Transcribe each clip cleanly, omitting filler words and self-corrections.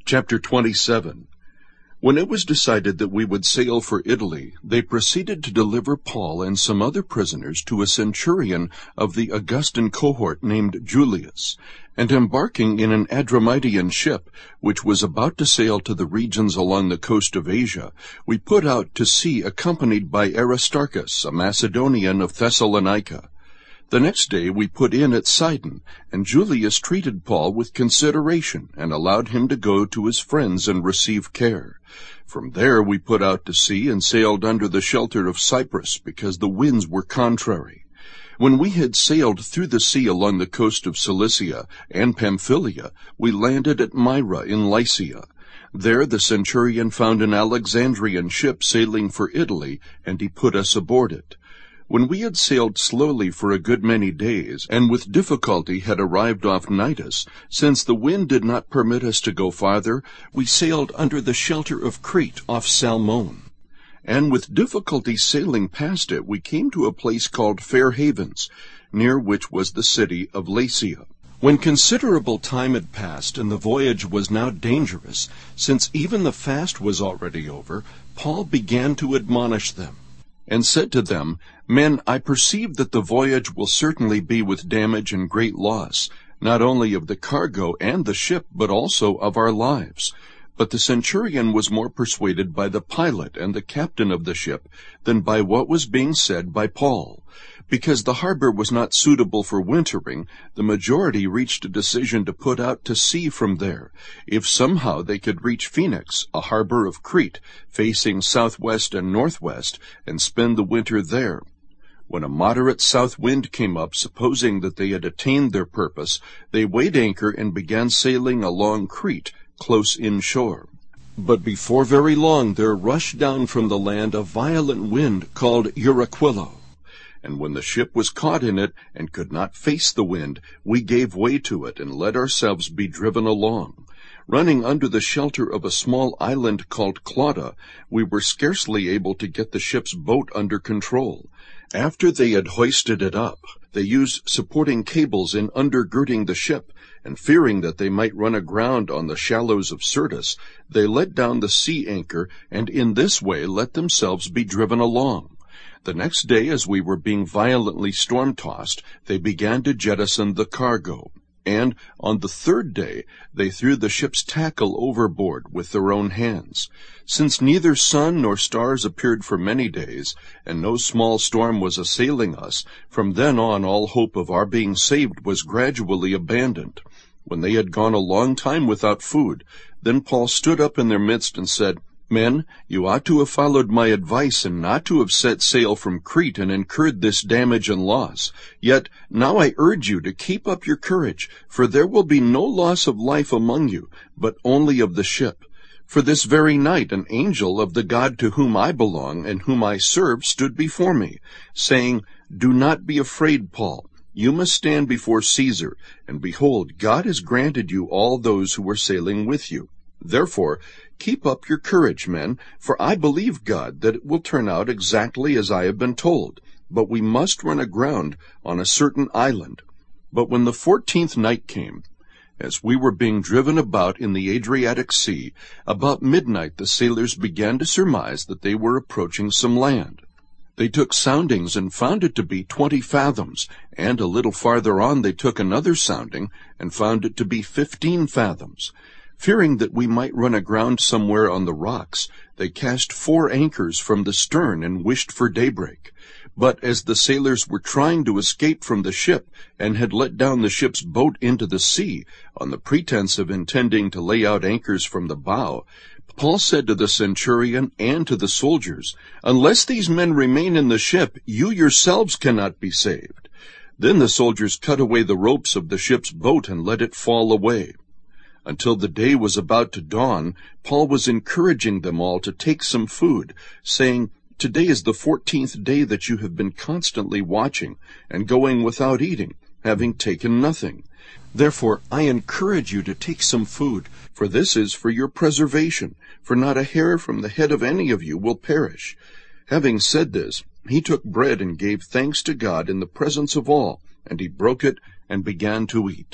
Chapter 27. When it was decided that we would sail for Italy, they proceeded to deliver Paul and some other prisoners to a centurion of the Augustan cohort named Julius, and embarking in an Adramyttian ship, which was about to sail to the regions along the coast of Asia, we put out to sea accompanied by Aristarchus, a Macedonian of Thessalonica. The next day we put in at Sidon, and Julius treated Paul with consideration and allowed him to go to his friends and receive care. From there we put out to sea and sailed under the shelter of Cyprus, because the winds were contrary. When we had sailed through the sea along the coast of Cilicia and Pamphylia, we landed at Myra in Lycia. There the centurion found an Alexandrian ship sailing for Italy, and he put us aboard it. When we had sailed slowly for a good many days, and with difficulty had arrived off Cnidus, since the wind did not permit us to go farther, we sailed under the shelter of Crete off Salmone. And with difficulty sailing past it, we came to a place called Fair Havens, near which was the city of Lasea. When considerable time had passed, and the voyage was now dangerous, since even the fast was already over, Paul began to admonish them, and said to them, Men, I perceive that the voyage will certainly be with damage and great loss, not only of the cargo and the ship, but also of our lives. But the centurion was more persuaded by the pilot and the captain of the ship than by what was being said by Paul. Because the harbor was not suitable for wintering, the majority reached a decision to put out to sea from there, if somehow they could reach Phoenix, a harbor of Crete, facing southwest and northwest, and spend the winter there. When a moderate south wind came up, supposing that they had attained their purpose, they weighed anchor and began sailing along Crete, close inshore. But before very long there rushed down from the land a violent wind called Euraquilo. And when the ship was caught in it, and could not face the wind, we gave way to it, and let ourselves be driven along. Running under the shelter of a small island called Clauda, we were scarcely able to get the ship's boat under control. After they had hoisted it up, they used supporting cables in undergirding the ship, and fearing that they might run aground on the shallows of Syrtis, they let down the sea anchor, and in this way let themselves be driven along. The next day, as we were being violently storm-tossed, they began to jettison the cargo. And on the third day they threw the ship's tackle overboard with their own hands. Since neither sun nor stars appeared for many days, and no small storm was assailing us, from then on all hope of our being saved was gradually abandoned. When they had gone a long time without food, then Paul stood up in their midst and said, Men, you ought to have followed my advice and not to have set sail from Crete and incurred this damage and loss. Yet now I urge you to keep up your courage, for there will be no loss of life among you, but only of the ship. For this very night an angel of the God to whom I belong and whom I serve stood before me, saying, Do not be afraid, Paul. You must stand before Caesar, and behold, God has granted you all those who are sailing with you. Therefore, keep up your courage, men, for I believe God that it will turn out exactly as I have been told. But we must run aground on a certain island. But when the 14th night came, as we were being driven about in the Adriatic Sea, about midnight the sailors began to surmise that they were approaching some land. They took soundings and found it to be 20 fathoms, and a little farther on they took another sounding and found it to be 15 fathoms. Fearing that we might run aground somewhere on the rocks, they cast 4 anchors from the stern and wished for daybreak. But as the sailors were trying to escape from the ship, and had let down the ship's boat into the sea, on the pretense of intending to lay out anchors from the bow, Paul said to the centurion and to the soldiers, Unless these men remain in the ship, you yourselves cannot be saved. Then the soldiers cut away the ropes of the ship's boat and let it fall away. Until the day was about to dawn, Paul was encouraging them all to take some food, saying, Today is the 14th day that you have been constantly watching, and going without eating, having taken nothing. Therefore I encourage you to take some food, for this is for your preservation, for not a hair from the head of any of you will perish. Having said this, he took bread and gave thanks to God in the presence of all, and he broke it and began to eat.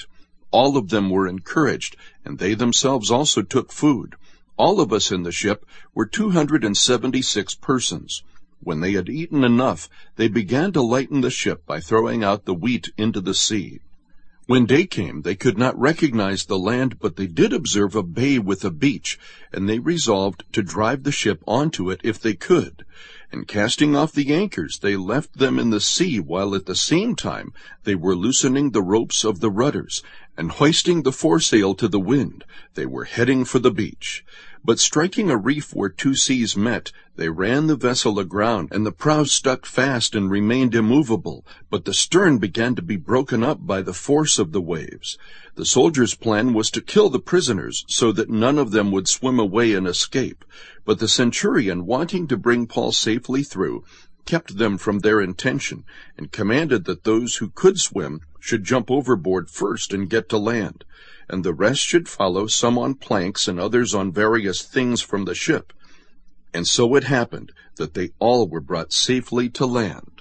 All of them were encouraged, and they themselves also took food. All of us in the ship were 276 persons. When they had eaten enough, they began to lighten the ship by throwing out the wheat into the sea. When day came, they could not recognize the land, but they did observe a bay with a beach, and they resolved to drive the ship onto it if they could. And casting off the anchors, they left them in the sea, while at the same time they were loosening the ropes of the rudders, and hoisting the foresail to the wind. They were heading for the beach. But striking a reef where two seas met, they ran the vessel aground, and the prow stuck fast and remained immovable, but the stern began to be broken up by the force of the waves. The soldiers' plan was to kill the prisoners, so that none of them would swim away and escape. But the centurion, wanting to bring Paul safely through, kept them from their intention, and commanded that those who could swim should jump overboard first and get to land, and the rest should follow, some on planks and others on various things from the ship. And so it happened that they all were brought safely to land.